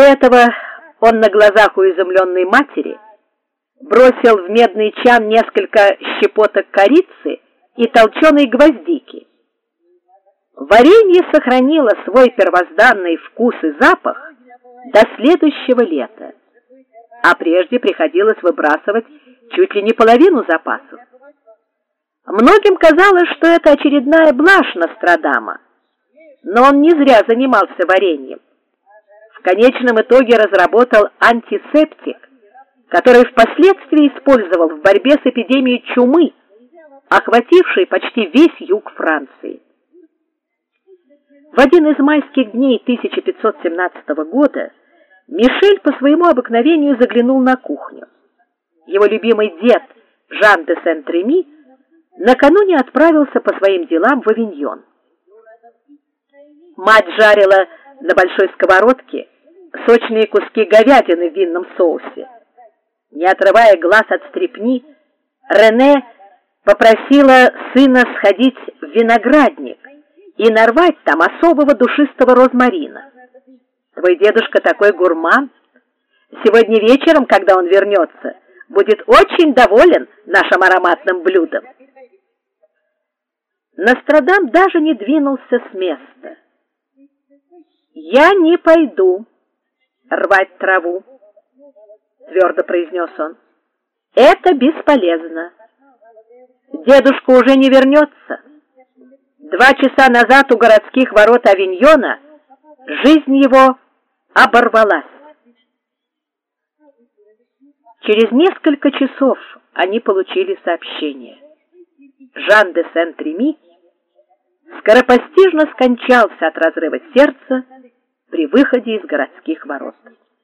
Для этого он на глазах у изумленной матери бросил в медный чан несколько щепоток корицы и толченой гвоздики. Варенье сохранило свой первозданный вкус и запах до следующего лета, а прежде приходилось выбрасывать чуть ли не половину запасов. Многим казалось, что это очередная блажь Нострадама, но он не зря занимался вареньем. В конечном итоге разработал антисептик, который впоследствии использовал в борьбе с эпидемией чумы, охватившей почти весь юг Франции. В один из майских дней 1517 года Мишель по своему обыкновению заглянул на кухню. Его любимый дед Жан де Сент-Реми накануне отправился по своим делам в Авиньон. Мать жарила на большой сковородке сочные куски говядины в винном соусе. Не отрывая глаз от стрепни, Рене попросила сына сходить в виноградник и нарвать там особого душистого розмарина. «Твой дедушка такой гурман. Сегодня вечером, когда он вернется, будет очень доволен нашим ароматным блюдом». Нострадам даже не двинулся с места. «Я не пойду рвать траву», — твердо произнес он. «Это бесполезно. Дедушка уже не вернется. 2 часа назад у городских ворот Авиньона жизнь его оборвалась». Через несколько часов они получили сообщение. Жан де Сент-Реми скоропостижно скончался от разрыва сердца при выходе из городских ворот.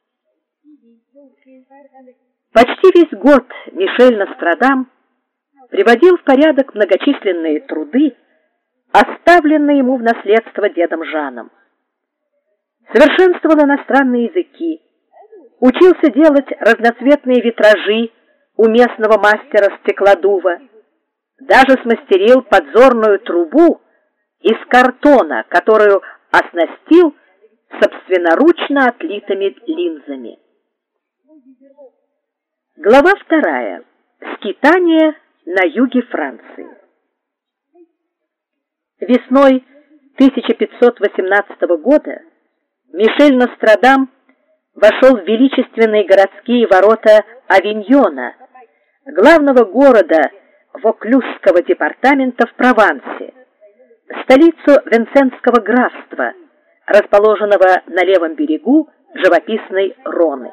Почти весь год Мишель Нострадам приводил в порядок многочисленные труды, оставленные ему в наследство дедом Жаном. Совершенствовал иностранные языки, учился делать разноцветные витражи у местного мастера-стеклодува, даже смастерил подзорную трубу из картона, которую оснастил собственноручно отлитыми линзами. Глава 2. Скитание на юге Франции. Весной 1518 года Мишель Нострадам вошел в величественные городские ворота Авиньона, главного города Воклюзского департамента в Провансе, столицу Венсенского графства, расположенного на левом берегу живописной Роны.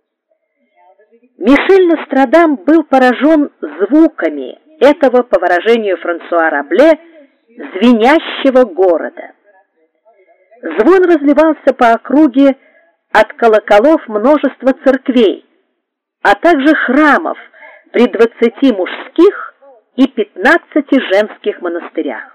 Мишель Нострадам был поражен звуками этого, по выражению Франсуа Рабле, звенящего города. Звон разливался по округе от колоколов множества церквей, а также храмов при 20 мужских и 15 женских монастырях.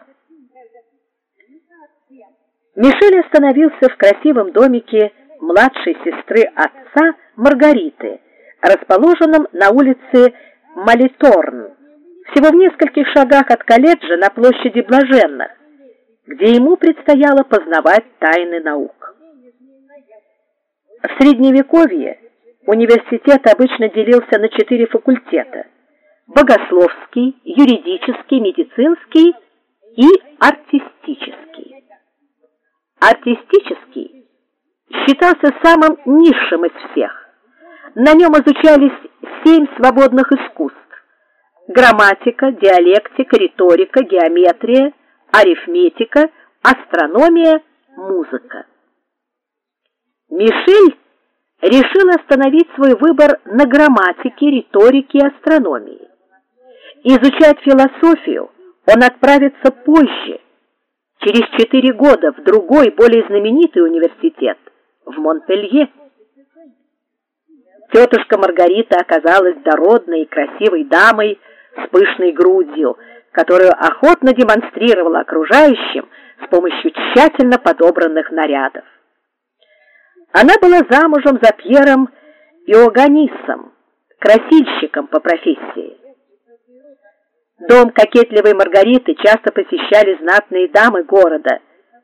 Мишель остановился в красивом домике младшей сестры отца Маргариты, расположенном на улице Малиторн, всего в нескольких шагах от колледжа на площади Блаженных, где ему предстояло познавать тайны наук. В Средневековье университет обычно делился на 4 факультета: богословский, юридический, медицинский и артистический. Артистический считался самым низшим из всех. На нем изучались 7 свободных искусств: грамматика, диалектика, риторика, геометрия, арифметика, астрономия, музыка. Мишель решил остановить свой выбор на грамматике, риторике и астрономии. Изучать философию он отправится позже, через 4 года, в другой, более знаменитый университет, в Монпелье. Тетушка Маргарита оказалась дородной и красивой дамой с пышной грудью, которую охотно демонстрировала окружающим с помощью тщательно подобранных нарядов. Она была замужем за Пьером Иоганнисом, красильщиком по профессии. Дом кокетливой Маргариты часто посещали знатные дамы города,